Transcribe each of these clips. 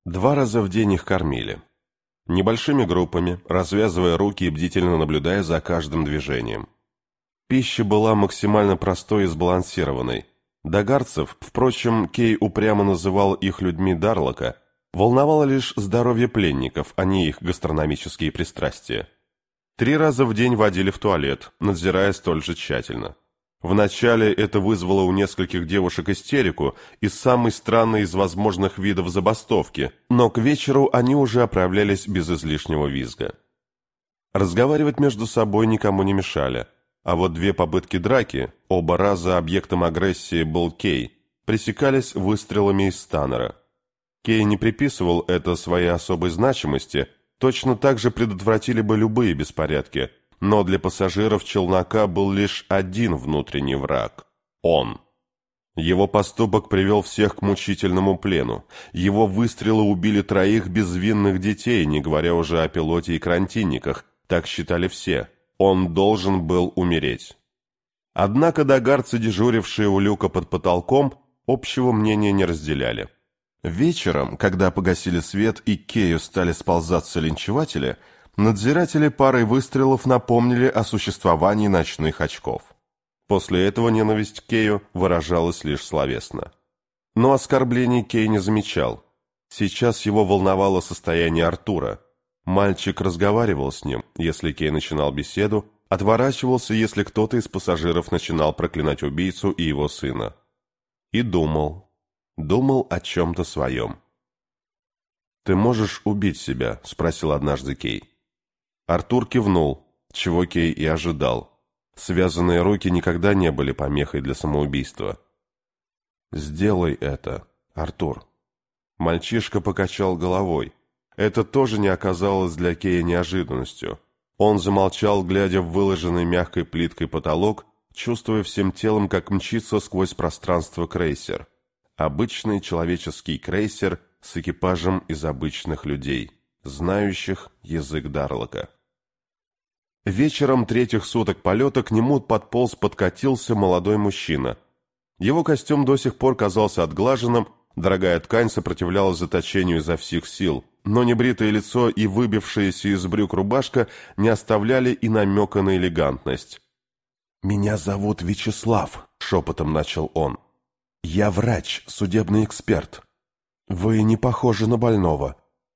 2 раза в день их кормили. Небольшими группами, развязывая руки и бдительно наблюдая за каждым движением. Пища была максимально простой и сбалансированной. Дагарцев, впрочем, Кей упрямо называл их людьми Дарлока, волновало лишь здоровье пленников, а не их гастрономические пристрастия. 3 раза в день водили в туалет, надзирая столь же тщательно. Вначале это вызвало у нескольких девушек истерику и самый странный из возможных видов забастовки, но к вечеру они уже оправлялись без излишнего визга. Разговаривать между собой никому не мешали, а вот 2 попытки драки, оба раза объектом агрессии был Кей, пресекались выстрелами из станера. Кей не приписывал это своей особой значимости, точно так же предотвратили бы любые беспорядки, но для пассажиров челнока был лишь один внутренний враг – он. Его поступок привел всех к мучительному плену. Его выстрелы убили 3 безвинных детей, не говоря уже о пилоте и карантинниках, так считали все. Он должен был умереть. Однако дагарцы, дежурившие у люка под потолком, общего мнения не разделяли. Вечером, когда погасили свет и к Кею стали сползаться линчеватели, надзиратели парой выстрелов напомнили о существовании ночных очков. После этого ненависть к Кею выражалась лишь словесно. Но оскорблений Кей не замечал. Сейчас его волновало состояние Артура. Мальчик разговаривал с ним, если Кей начинал беседу, отворачивался, если кто-то из пассажиров начинал проклинать убийцу и его сына. И думал о чем-то своем. «Ты можешь убить себя?» – спросил однажды Кей. Артур кивнул, чего Кей и ожидал. Связанные руки никогда не были помехой для самоубийства. «Сделай это, Артур». Мальчишка покачал головой. Это тоже не оказалось для Кея неожиданностью. Он замолчал, глядя в выложенный мягкой плиткой потолок, чувствуя всем телом, как мчится сквозь пространство крейсер. Обычный человеческий крейсер с экипажем из обычных людей, знающих язык Дарлока. Вечером 3-х суток полета к нему подкатился молодой мужчина. Его костюм до сих пор казался отглаженным, дорогая ткань сопротивлялась заточению изо всех сил, но небритое лицо и выбившаяся из брюк рубашка не оставляли и намека на элегантность. «Меня зовут Вячеслав», — шепотом начал он. «Я врач, судебный эксперт. Вы не похожи на больного».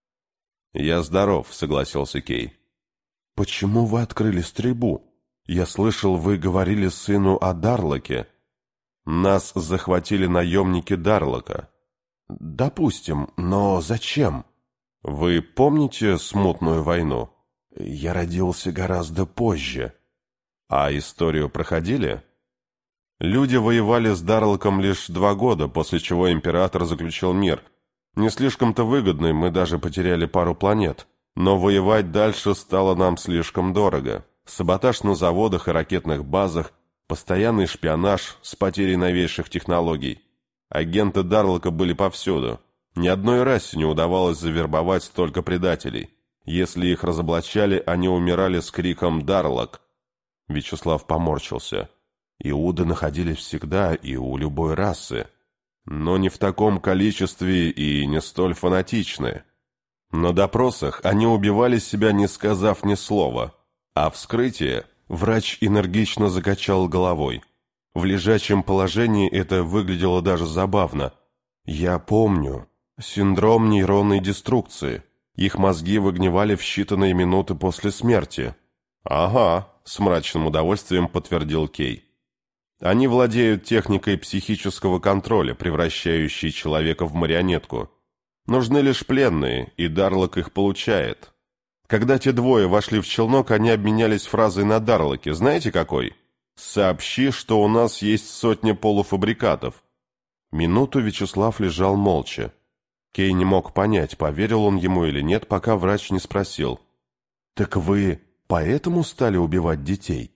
«Я здоров», — согласился Кей. «Почему вы открыли стрельбу? Я слышал, вы говорили сыну о Дарлоке». «Нас захватили наемники Дарлока». «Допустим, но зачем?» «Вы помните смутную войну?» «Я родился гораздо позже». «А историю проходили?» «Люди воевали с Дарлоком лишь 2 года, после чего император заключил мир. Не слишком-то выгодный, мы даже потеряли пару планет. Но воевать дальше стало нам слишком дорого. Саботаж на заводах и ракетных базах, постоянный шпионаж с потерей новейших технологий. Агенты Дарлока были повсюду. Ни одной расе не удавалось завербовать столько предателей. Если их разоблачали, они умирали с криком «Дарлок!». Вячеслав поморщился. Иуды находились всегда и у любой расы. Но не в таком количестве и не столь фанатичны. На допросах они убивали себя, не сказав ни слова. А вскрытие врач энергично закачал головой. В лежачем положении это выглядело даже забавно. Я помню. Синдром нейронной деструкции. Их мозги выгнивали в считанные минуты после смерти. «Ага», — с мрачным удовольствием подтвердил Кей. «Они владеют техникой психического контроля, превращающей человека в марионетку. Нужны лишь пленные, и Дарлок их получает. Когда те 2 вошли в челнок, они обменялись фразой на Дарлоке. Знаете какой? «Сообщи, что у нас есть 100 полуфабрикатов». Минуту Вячеслав лежал молча. Кей не мог понять, поверил он ему или нет, пока врач не спросил. «Так вы поэтому стали убивать детей?»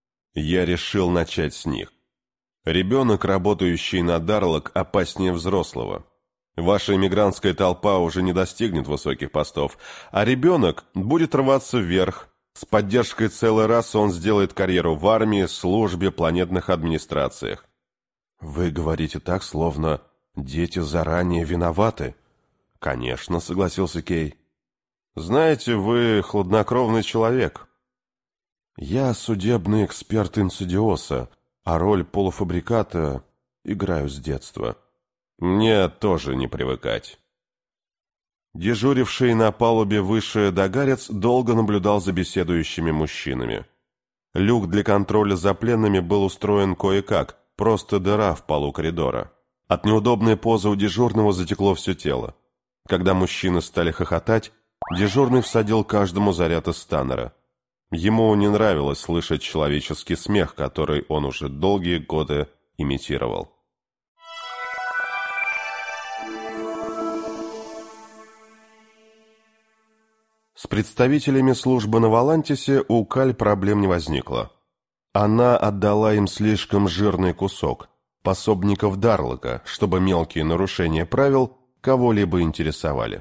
Я решил начать с них. Ребенок, работающий на Дарлок, опаснее взрослого. Ваша эмигрантская толпа уже не достигнет высоких постов, а ребенок будет рваться вверх. С поддержкой целой расы он сделает карьеру в армии, службе, планетных администрациях. Вы говорите так, словно дети заранее виноваты. «Конечно», — согласился Кей. «Знаете, вы хладнокровный человек». «Я судебный эксперт инсидиоса, а роль полуфабриката играю с детства. Мне тоже не привыкать». Дежуривший на палубе выше догарец долго наблюдал за беседующими мужчинами. Люк для контроля за пленными был устроен кое-как, просто дыра в полу коридора. От неудобной позы у дежурного затекло все тело. Когда мужчины стали хохотать, дежурный всадил каждому заряд из станнера. Ему не нравилось слышать человеческий смех, который он уже долгие годы имитировал. С представителями службы на Валантисе у Каль проблем не возникло. Она отдала им слишком жирный кусок, пособников Дарлока, чтобы мелкие нарушения правил кого-либо интересовали.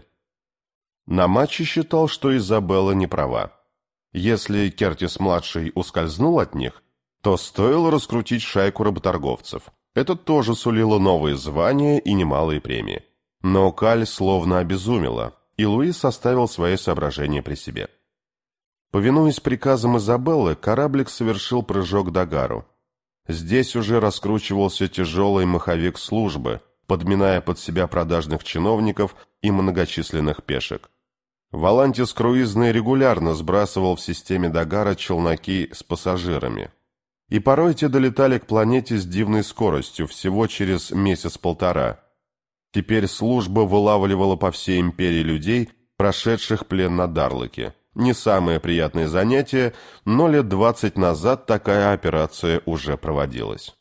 На матче считал, что Изабелла не права. Если Кертис-младший ускользнул от них, то стоило раскрутить шайку работорговцев. Это тоже сулило новые звания и немалые премии. Но Каль словно обезумела, и Луис оставил свои соображения при себе. Повинуясь приказам Изабеллы, кораблик совершил прыжок к Дагару. Здесь уже раскручивался тяжелый маховик службы, подминая под себя продажных чиновников и многочисленных пешек. Валантис круизный регулярно сбрасывал в системе Дагара челноки с пассажирами. И порой те долетали к планете с дивной скоростью, всего через месяц-полтора. Теперь служба вылавливала по всей империи людей, прошедших плен на Дарлоке. Не самое приятное занятие, но лет 20 назад такая операция уже проводилась.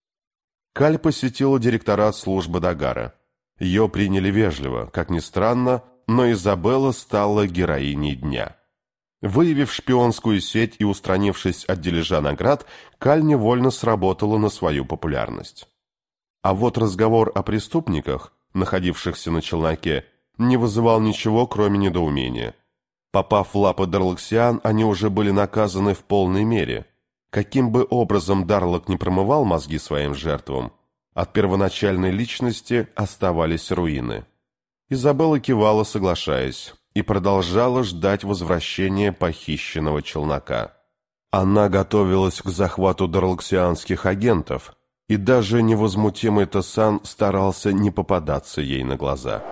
Каль посетила директорат службы Дагара. Ее приняли вежливо, как ни странно, но Изабелла стала героиней дня. Выявив шпионскую сеть и устранившись от дележа наград, Каль невольно сработала на свою популярность. А вот разговор о преступниках, находившихся на челноке, не вызывал ничего, кроме недоумения. Попав в лапы дарлоксиан, они уже были наказаны в полной мере. Каким бы образом Дарлок не промывал мозги своим жертвам, от первоначальной личности оставались руины. Изабелла кивала, соглашаясь, и продолжала ждать возвращения похищенного челнока. Она готовилась к захвату дарлоксианских агентов, и даже невозмутимый Тессан старался не попадаться ей на глаза.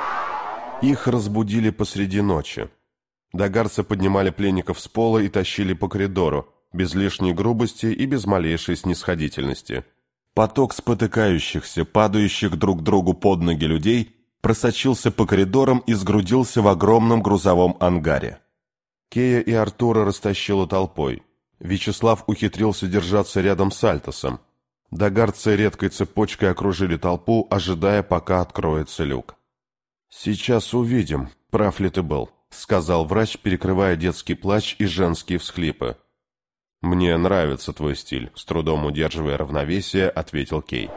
Их разбудили посреди ночи. Дагарцы поднимали пленников с пола и тащили по коридору, без лишней грубости и без малейшей снисходительности. Поток спотыкающихся, падающих друг другу под ноги людей просочился по коридорам и сгрудился в огромном грузовом ангаре. Кея и Артура растащила толпой. Вячеслав ухитрился держаться рядом с Альтосом. Дагарцы редкой цепочкой окружили толпу, ожидая, пока откроется люк. «Сейчас увидим, прав ли ты был», — сказал врач, перекрывая детский плач и женские всхлипы. «Мне нравится твой стиль», — с трудом удерживая равновесие, ответил Кей.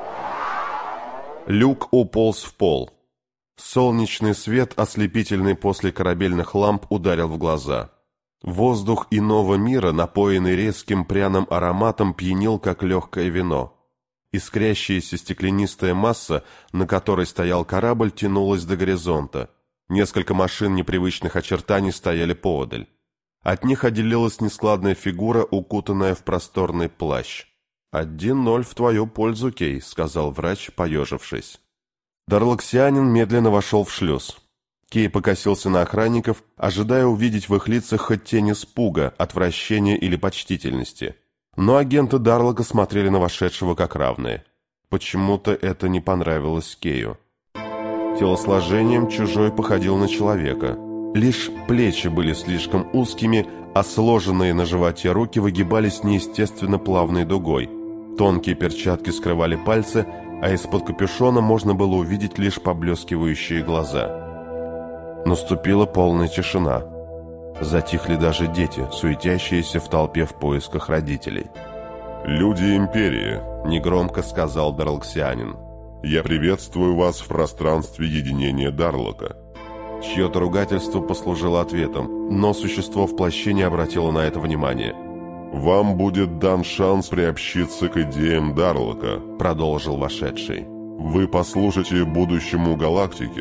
Люк уполз в пол. Солнечный свет, ослепительный после корабельных ламп, ударил в глаза. Воздух иного мира, напоенный резким пряным ароматом, пьянил, как легкое вино. Искрящаяся стеклянистая масса, на которой стоял корабль, тянулась до горизонта. Несколько машин непривычных очертаний стояли поодаль. От них отделилась нескладная фигура, укутанная в просторный плащ. 1-0 в твою пользу, Кей», — сказал врач, поежившись. Дарлоксианин медленно вошел в шлюз. Кей покосился на охранников, ожидая увидеть в их лицах хоть тень испуга, отвращения или почтительности. Но агенты Дарлока смотрели на вошедшего как равные. Почему-то это не понравилось Кею. Телосложением чужой походил на человека. Лишь плечи были слишком узкими, а сложенные на животе руки выгибались неестественно плавной дугой. Тонкие перчатки скрывали пальцы, а из-под капюшона можно было увидеть лишь поблескивающие глаза. Наступила полная тишина. Затихли даже дети, суетящиеся в толпе в поисках родителей. «Люди Империи», — негромко сказал дарлоксианин. «Я приветствую вас в пространстве единения Дарлока». Чье-то ругательство послужило ответом, но существо в плаще не обратило на это внимания. «Вам будет дан шанс приобщиться к идеям Дарлока», — продолжил вошедший. «Вы послужите будущему галактики.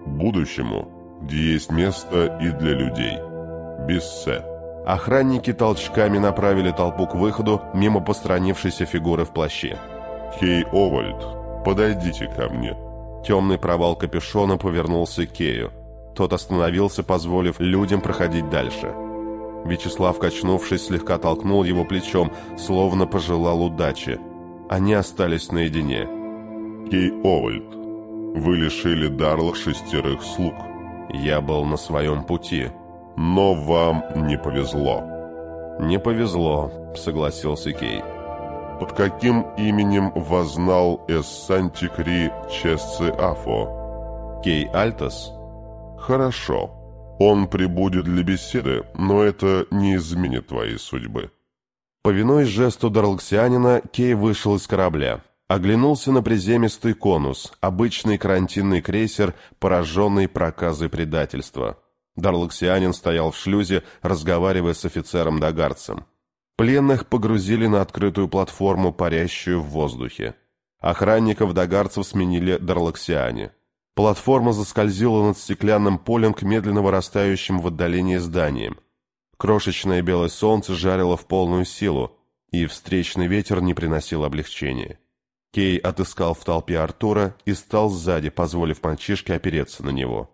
Будущему, где есть место и для людей. Биссе. Охранники толчками направили толпу к выходу мимо посторонившейся фигуры в плаще. Кей Овальд, подойдите ко мне. Темный провал капюшона повернулся к Кею. Тот остановился, позволив людям проходить дальше. Вячеслав, качнувшись, слегка толкнул его плечом, словно пожелал удачи. Они остались наедине. Кей Овальд, вы лишили Дарла 6 слуг. Я был на своем пути. Но вам не повезло. Не повезло, согласился Кей. Под каким именем вас знал Эссантикри Чесцы Афо? Кей Альтос? Хорошо. Он прибудет для беседы, но это не изменит твоей судьбы. Повинуясь жесту дарлаксианина, Кей вышел из корабля. Оглянулся на приземистый конус, обычный карантинный крейсер, пораженный проказой предательства. Дарлаксианин стоял в шлюзе, разговаривая с офицером-дагарцем. Пленных погрузили на открытую платформу, парящую в воздухе. Охранников-дагарцев сменили дарлаксиане. Платформа заскользила над стеклянным полем к медленно вырастающим в отдалении зданиям. Крошечное белое солнце жарило в полную силу, и встречный ветер не приносил облегчения. Кей отыскал в толпе Артура и стал сзади, позволив мальчишке опереться на него.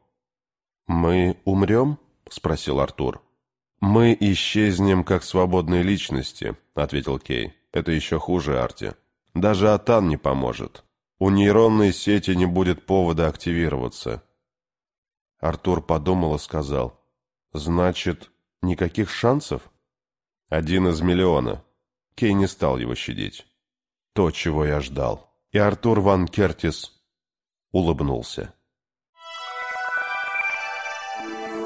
«Мы умрем?» — спросил Артур. «Мы исчезнем, как свободные личности», — ответил Кей. «Это еще хуже, Арти. Даже Атан не поможет. У нейронной сети не будет повода активироваться». Артур подумал и сказал. «Значит, никаких шансов?» «1 из миллиона». Кей не стал его щадить. «То, чего я ждал». И Артур Ван Кертис улыбнулся.